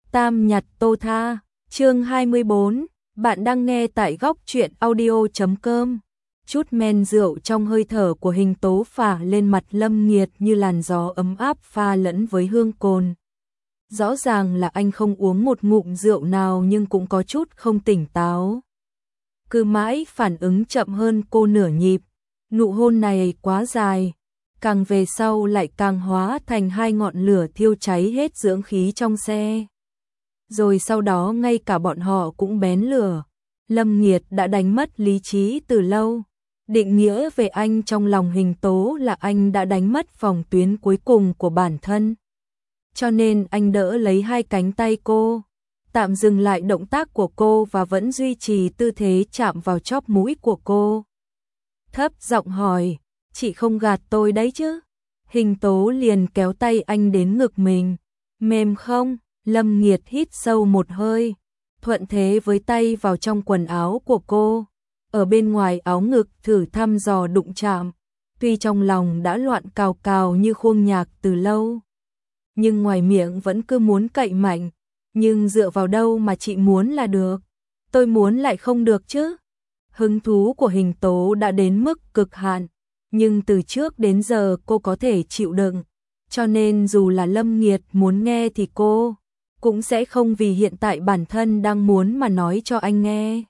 Tam nhặt tô tha, chương 24, bạn đang nghe tại góc truyện audio.com. Chút men rượu trong hơi thở của Hình Tố phả lên mặt Lâm Nghiệt như làn gió ấm áp pha lẫn với hương cồn. Rõ ràng là anh không uống một ngụm rượu nào nhưng cũng có chút không tỉnh táo. Cứ mãi phản ứng chậm hơn cô nửa nhịp, nụ hôn này quá dài, càng về sau lại càng hóa thành hai ngọn lửa thiêu cháy hết dưỡng khí trong xe. Rồi sau đó ngay cả bọn họ cũng bén lửa. Lâm Nghiệt đã đánh mất lý trí từ lâu. Định nghĩa về anh trong lòng Hình Tố là anh đã đánh mất phòng tuyến cuối cùng của bản thân. Cho nên anh đỡ lấy hai cánh tay cô, tạm dừng lại động tác của cô và vẫn duy trì tư thế chạm vào chóp mũi của cô. Thấp giọng hỏi, chị không gạt tôi đấy chứ? Hình Tố liền kéo tay anh đến ngực mình. Mềm không? Lâm Nghiệt hít sâu một hơi, thuận thế với tay vào trong quần áo của cô, ở bên ngoài áo ngực thử thăm dò đụng chạm, tuy trong lòng đã loạn cào cào như khuôn nhạc từ lâu, nhưng ngoài miệng vẫn cứ muốn cậy mạnh, nhưng dựa vào đâu mà chị muốn là được, tôi muốn lại không được chứ. Hứng thú của Hình Tố đã đến mức cực hạn, nhưng từ trước đến giờ cô có thể chịu đựng, cho nên dù là Lâm Nghiệt muốn nghe thì cô cũng sẽ không vì hiện tại bản thân đang muốn mà nói cho anh nghe.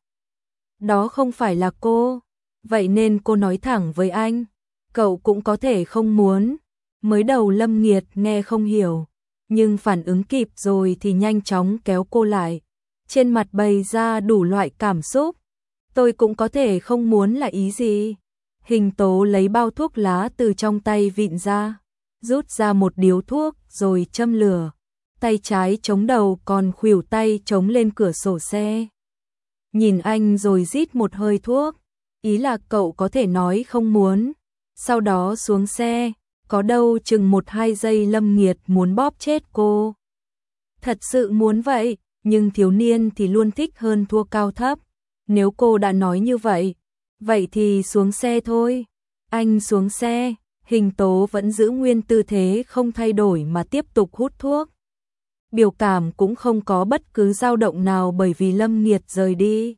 Đó không phải là cô, vậy nên cô nói thẳng với anh, cậu cũng có thể không muốn. Mới đầu Lâm Nghiệt nghe không hiểu, nhưng phản ứng kịp rồi thì nhanh chóng kéo cô lại, trên mặt bày ra đủ loại cảm xúc. Tôi cũng có thể không muốn là ý gì? Hình Tố lấy bao thuốc lá từ trong tay vịn ra, rút ra một điếu thuốc rồi châm lửa. Tay trái chống đầu còn khuỷu tay chống lên cửa sổ xe. Nhìn anh rồi rít một hơi thuốc, ý là cậu có thể nói không muốn. Sau đó xuống xe, có đâu chừng 1-2 giây Lâm Nghiệt muốn bóp chết cô. Thật sự muốn vậy, nhưng thiếu niên thì luôn thích hơn thua cao thấp. Nếu cô đã nói như vậy, vậy thì xuống xe thôi. Anh xuống xe, Hình Tố vẫn giữ nguyên tư thế không thay đổi mà tiếp tục hút thuốc. Biểu cảm cũng không có bất cứ dao động nào bởi vì Lâm Nghiệt rời đi.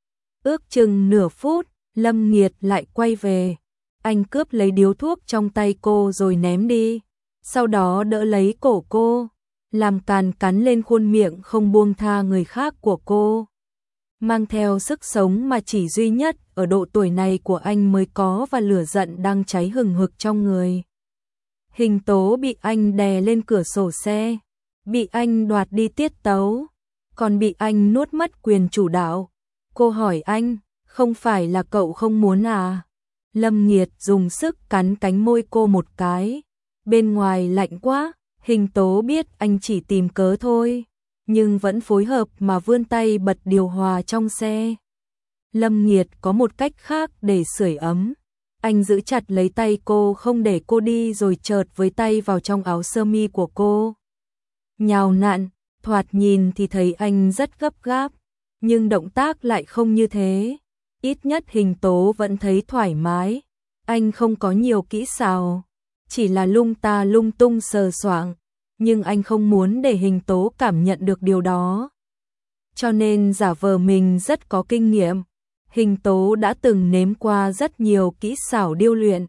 Ước chừng nửa phút, Lâm Nghiệt lại quay về. Anh cướp lấy điếu thuốc trong tay cô rồi ném đi. Sau đó đỡ lấy cổ cô, làm càn cắn lên khuôn miệng không buông tha người khác của cô. Mang theo sức sống mà chỉ duy nhất ở độ tuổi này của anh mới có và lửa giận đang cháy hừng hực trong người. Hình Tố bị anh đè lên cửa sổ xe, bị anh đoạt đi tiết tấu, còn bị anh nuốt mất quyền chủ đạo. Cô hỏi anh, không phải là cậu không muốn à? Lâm Nghiệt dùng sức cắn cánh môi cô một cái. Bên ngoài lạnh quá, Hình Tố biết anh chỉ tìm cớ thôi, nhưng vẫn phối hợp mà vươn tay bật điều hòa trong xe. Lâm Nghiệt có một cách khác để sưởi ấm. Anh giữ chặt lấy tay cô không để cô đi rồi chợt với tay vào trong áo sơ mi của cô. Nhào nặn, thoạt nhìn thì thấy anh rất gấp gáp, nhưng động tác lại không như thế. Ít nhất Hình Tố vẫn thấy thoải mái. Anh không có nhiều kỹ xảo, chỉ là lung ta lung tung sờ soạng, nhưng anh không muốn để Hình Tố cảm nhận được điều đó. Cho nên giả vờ mình rất có kinh nghiệm. Hình Tố đã từng nếm qua rất nhiều kỹ xảo điêu luyện.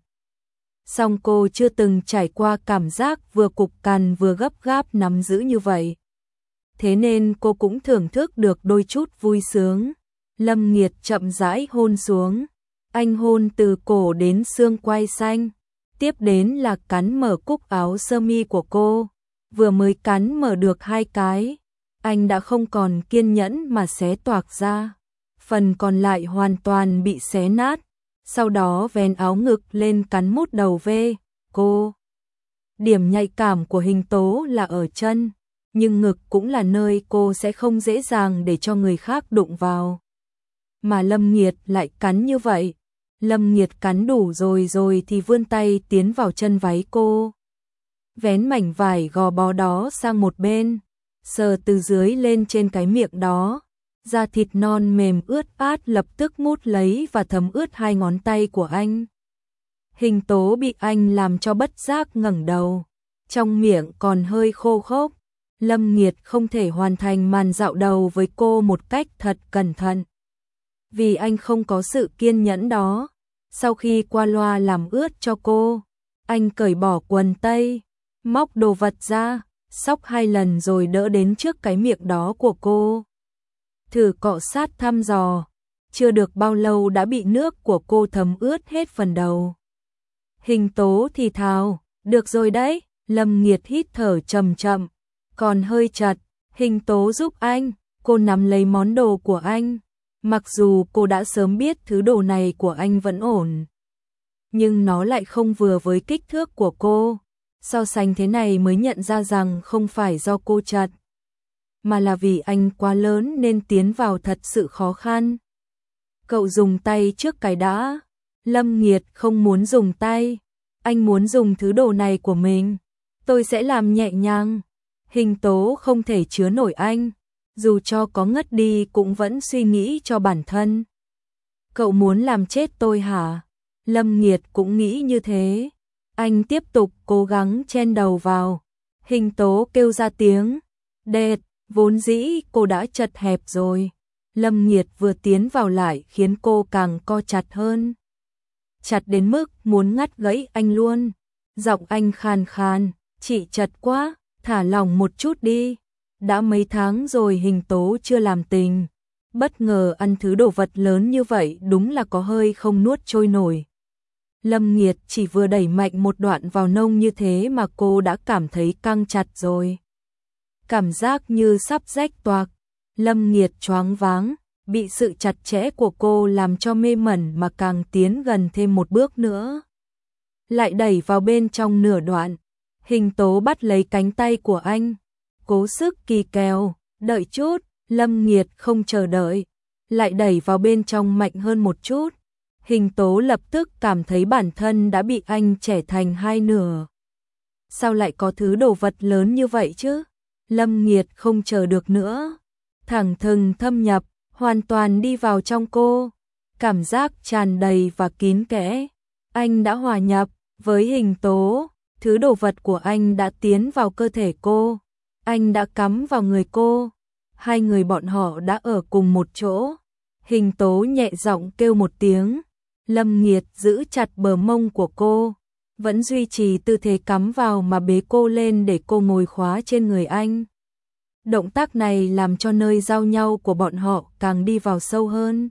Song cô chưa từng trải qua cảm giác vừa cục cằn vừa gấp gáp nắm giữ như vậy. Thế nên cô cũng thưởng thức được đôi chút vui sướng. Lâm Nghiệt chậm rãi hôn xuống. Anh hôn từ cổ đến xương quai xanh. Tiếp đến là cắn mở cúc áo sơ mi của cô. Vừa mới cắn mở được 2 cái, anh đã không còn kiên nhẫn mà xé toạc ra. Phần còn lại hoàn toàn bị xé nát. Sau đó vén áo ngực lên cắn mút đầu về cô. Điểm nhạy cảm của Hình Tố là ở chân, nhưng ngực cũng là nơi cô sẽ không dễ dàng để cho người khác đụng vào. Mà Lâm Nghiệt lại cắn như vậy. Lâm Nghiệt cắn đủ rồi thì vươn tay tiến vào chân váy cô. Vén mảnh vải gò bó đó sang một bên, sờ từ dưới lên trên cái miệng đó. Da thịt non mềm ướt át lập tức mút lấy và thấm ướt 2 ngón tay của anh. Hình Tố bị anh làm cho bất giác ngẩng đầu, trong miệng còn hơi khô khốc. Lâm Nghiệt không thể hoàn thành màn dạo đầu với cô một cách thật cẩn thận. Vì anh không có sự kiên nhẫn đó. Sau khi qua loa làm ướt cho cô, anh cởi bỏ quần tây, móc đồ vật ra, xóc 2 lần rồi đỡ đến trước cái miệng đó của cô. Thử cọ sát thăm dò, chưa được bao lâu đã bị nước của cô thấm ướt hết phần đầu. Hình Tố thì thào, được rồi đấy. Lâm Nghiệt hít thở chậm chậm, còn hơi chật. Hình Tố giúp anh. Cô nắm lấy món đồ của anh. Mặc dù cô đã sớm biết thứ đồ này của anh vẫn ổn, nhưng nó lại không vừa với kích thước của cô. So sánh thế này mới nhận ra rằng không phải do cô chật, mà là vì anh quá lớn nên tiến vào thật sự khó khăn. Cậu dùng tay trước cái đã. Lâm Nghiệt không muốn dùng tay. Anh muốn dùng thứ đồ này của mình. Tôi sẽ làm nhẹ nhàng. Hình Tố không thể chứa nổi anh. Dù cho có ngất đi cũng vẫn suy nghĩ cho bản thân. Cậu muốn làm chết tôi hả? Lâm Nghiệt cũng nghĩ như thế. Anh tiếp tục cố gắng chen đầu vào. Hình Tố kêu ra tiếng đệt, vốn dĩ cô đã chật hẹp rồi. Lâm Nghiệt vừa tiến vào lại khiến cô càng co chặt hơn. Chặt đến mức muốn ngắt gãy anh luôn. Giọng anh khàn khàn, chị chật quá, thả lỏng một chút đi. Đã mấy tháng rồi Hình Tố chưa làm tình. Bất ngờ ăn thứ đồ vật lớn như vậy đúng là có hơi không nuốt trôi nổi. Lâm Nghiệt chỉ vừa đẩy mạnh một đoạn vào nông như thế mà cô đã cảm thấy căng chặt rồi. Cảm giác như sắp rách toạc. Lâm Nghiệt choáng váng, bị sự chặt chẽ của cô làm cho mê mẩn mà càng tiến gần thêm một bước nữa. Lại đẩy vào bên trong nửa đoạn. Hình Tố bắt lấy cánh tay của anh, cố sức kỳ kèo, đợi chút. Lâm Nghiệt không chờ đợi, lại đẩy vào bên trong mạnh hơn một chút. Hình Tố lập tức cảm thấy bản thân đã bị anh chẻ thành hai nửa. Sao lại có thứ đồ vật lớn như vậy chứ? Lâm Nghiệt không chờ được nữa, thẳng thừng thâm nhập, hoàn toàn đi vào trong cô. Cảm giác tràn đầy và kín kẽ. Anh đã hòa nhập với Hình Tố. Thứ đồ vật của anh đã tiến vào cơ thể cô. Anh đã cắm vào người cô. Hai người bọn họ đã ở cùng một chỗ. Hình Tố nhẹ giọng kêu một tiếng. Lâm Nghiệt giữ chặt bờ mông của cô, vẫn duy trì tư thế cắm vào mà bế cô lên để cô ngồi khóa trên người anh. Động tác này làm cho nơi giao nhau của bọn họ càng đi vào sâu hơn.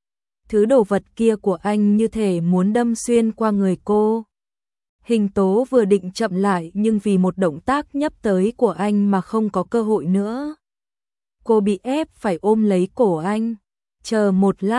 Thứ đồ vật kia của anh như thể muốn đâm xuyên qua người cô. Hình Tố vừa định chậm lại nhưng vì một động tác nhấp tới của anh mà không có cơ hội nữa. Cô bị ép phải ôm lấy cổ anh. Chờ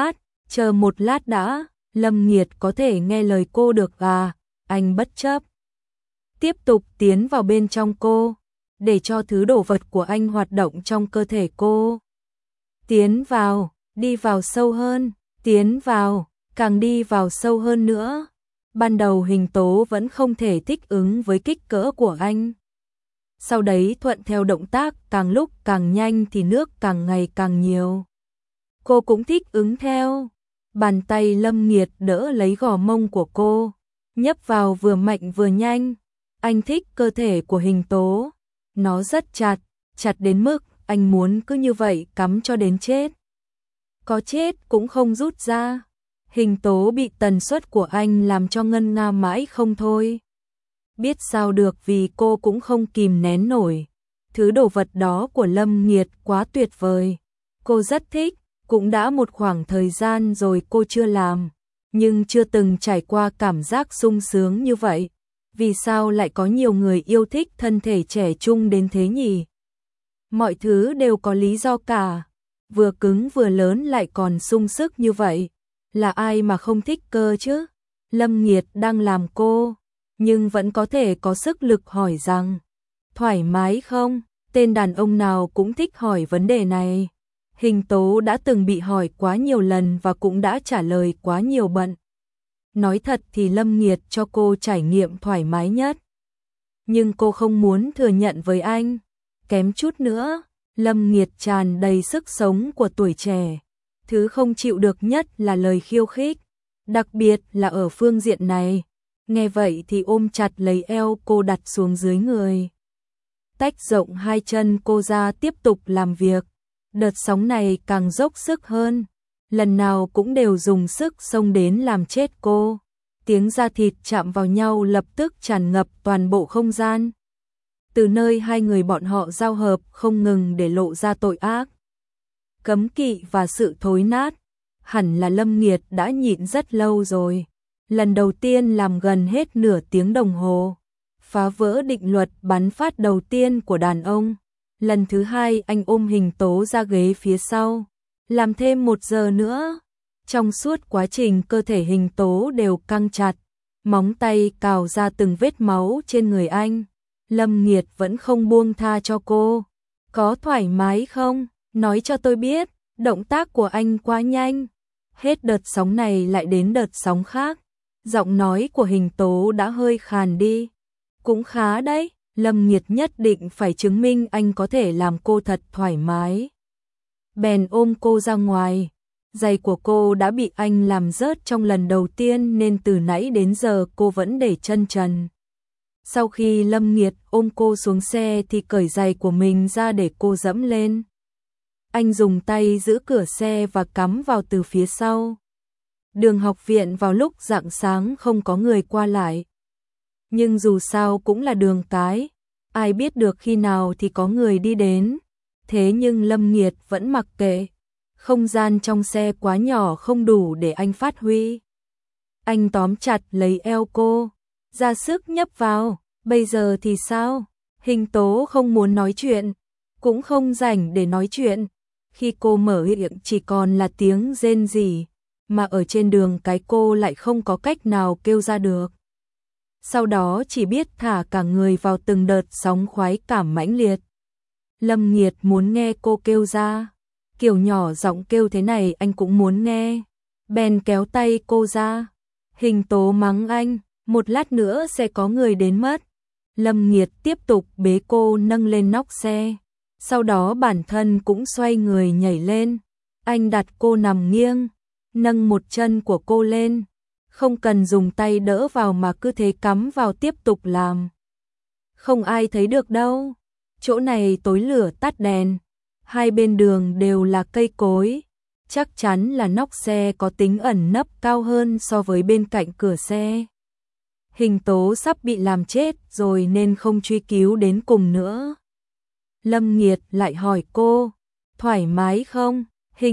một lát đã. Lâm Nghiệt có thể nghe lời cô được à? Anh bất chấp. Tiếp tục tiến vào bên trong cô, để cho thứ đồ vật của anh hoạt động trong cơ thể cô. Tiến vào, đi vào sâu hơn, tiến vào, càng đi vào sâu hơn nữa. Ban đầu Hình Tố vẫn không thể thích ứng với kích cỡ của anh. Sau đấy thuận theo động tác càng lúc càng nhanh thì nước càng ngày càng nhiều. Cô cũng thích ứng theo. Bàn tay Lâm Nghiệt đỡ lấy gò mông của cô, nhấp vào vừa mạnh vừa nhanh. Anh thích cơ thể của Hình Tố. Nó rất chặt, chặt đến mức anh muốn cứ như vậy cắm cho đến chết. Có chết cũng không rút ra. Hình Tố bị tần suất của anh làm cho ngân nga mãi không thôi. Biết sao được vì cô cũng không kìm nén nổi. Thứ đồ vật đó của Lâm Nghiệt quá tuyệt vời. Cô rất thích. Cũng đã một khoảng thời gian rồi cô chưa làm, nhưng chưa từng trải qua cảm giác sung sướng như vậy. Vì sao lại có nhiều người yêu thích thân thể trẻ trung đến thế nhỉ? Mọi thứ đều có lý do cả. Vừa cứng vừa lớn lại còn sung sức như vậy. Là ai mà không thích cơ chứ? Lâm Nghiệt đang làm cô, nhưng vẫn có thể có sức lực hỏi rằng thoải mái không? Tên đàn ông nào cũng thích hỏi vấn đề này. Hình Tố đã từng bị hỏi quá nhiều lần và cũng đã trả lời quá nhiều bận. Nói thật thì Lâm Nghiệt cho cô trải nghiệm thoải mái nhất. Nhưng cô không muốn thừa nhận với anh. Kém chút nữa, Lâm Nghiệt tràn đầy sức sống của tuổi trẻ. Thứ không chịu được nhất là lời khiêu khích. Đặc biệt là ở phương diện này. Nghe vậy thì ôm chặt lấy eo cô đặt xuống dưới người. tách rộng hai chân cô ra tiếp tục làm việc. Đợt sóng này càng dốc sức hơn, lần nào cũng đều dùng sức xông đến làm chết cô. Tiếng da thịt chạm vào nhau lập tức tràn ngập toàn bộ không gian. Từ nơi hai người bọn họ giao hợp không ngừng để lộ ra tội ác, cấm kỵ và sự thối nát. Hẳn là Lâm Nghiệt đã nhịn rất lâu rồi. Lần đầu tiên làm gần hết nửa tiếng đồng hồ, phá vỡ định luật bắn phát đầu tiên của đàn ông. Lần thứ hai anh ôm Hình Tố ra ghế phía sau, làm thêm 1 giờ nữa. Trong suốt quá trình cơ thể Hình Tố đều căng chặt, móng tay cào ra từng vết máu trên người anh. Lâm Nghiệt vẫn không buông tha cho cô. Có thoải mái không? Nói cho tôi biết. Động tác của anh quá nhanh. Hết đợt sóng này lại đến đợt sóng khác. Giọng nói của Hình Tố đã hơi khàn đi. Cũng khá đấy. Lâm Nghiệt nhất định phải chứng minh anh có thể làm cô thật thoải mái. Bèn ôm cô ra ngoài. Giày của cô đã bị anh làm rớt trong lần đầu tiên nên từ nãy đến giờ cô vẫn để chân trần. Sau khi Lâm Nghiệt ôm cô xuống xe thì cởi giày của mình ra để cô dẫm lên. Anh dùng tay giữ cửa xe và cắm vào từ phía sau. Đường học viện vào lúc rạng sáng không có người qua lại. Nhưng dù sao cũng là đường cái, ai biết được khi nào thì có người đi đến. Thế nhưng Lâm Nghiệt vẫn mặc kệ. Không gian trong xe quá nhỏ không đủ để anh phát huy. Anh tóm chặt lấy eo cô, ra sức nhấp vào. Bây giờ thì sao? Hình Tố không muốn nói chuyện, cũng không rảnh để nói chuyện. Khi cô mở miệng chỉ còn là tiếng rên rỉ, mà ở trên đường cái cô lại không có cách nào kêu ra được. Sau đó chỉ biết thả cả người vào từng đợt sóng khoái cảm mãnh liệt. Lâm Nghiệt muốn nghe cô kêu ra. Kiểu nhỏ giọng kêu thế này anh cũng muốn nghe. Bèn kéo tay cô ra. Hình Tố mắng anh, 1 lát nữa sẽ có người đến mất. Lâm Nghiệt tiếp tục bế cô nâng lên nóc xe. Sau đó bản thân cũng xoay người nhảy lên. Anh đặt cô nằm nghiêng, nâng một chân của cô lên. Không cần dùng tay đỡ vào mà cứ thế cắm vào tiếp tục làm. Không ai thấy được đâu. Chỗ này tối lửa tắt đèn. Hai bên đường đều là cây cối. Chắc chắn là nóc xe có tính ẩn nấp cao hơn so với bên cạnh cửa xe. Hình Tố sắp bị làm chết rồi nên không truy cứu đến cùng nữa. Lâm Nghiệt lại hỏi cô, thoải mái không?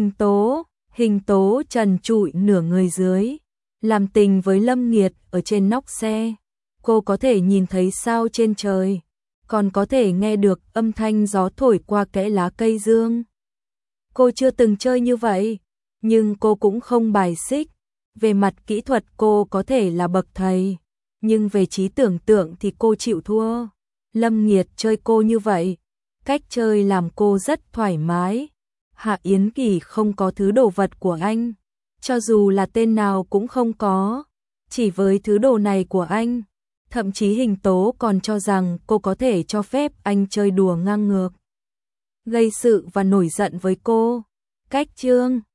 Hình Tố trần trụi nửa người dưới, làm tình với Lâm Nghiệt ở trên nóc xe. Cô có thể nhìn thấy sao trên trời, còn có thể nghe được âm thanh gió thổi qua kẽ lá cây dương. Cô chưa từng chơi như vậy, nhưng cô cũng không bài xích. Về mặt kỹ thuật cô có thể là bậc thầy, nhưng về trí tưởng tượng thì cô chịu thua. Lâm Nghiệt chơi cô như vậy, cách chơi làm cô rất thoải mái. Hạ Yến Kỳ không có thứ đồ vật của anh, cho dù là tên nào cũng không có. Chỉ với thứ đồ này của anh, thậm chí Hình Tố còn cho rằng cô có thể cho phép anh chơi đùa ngang ngược, gây sự và nổi giận với cô. Cách chương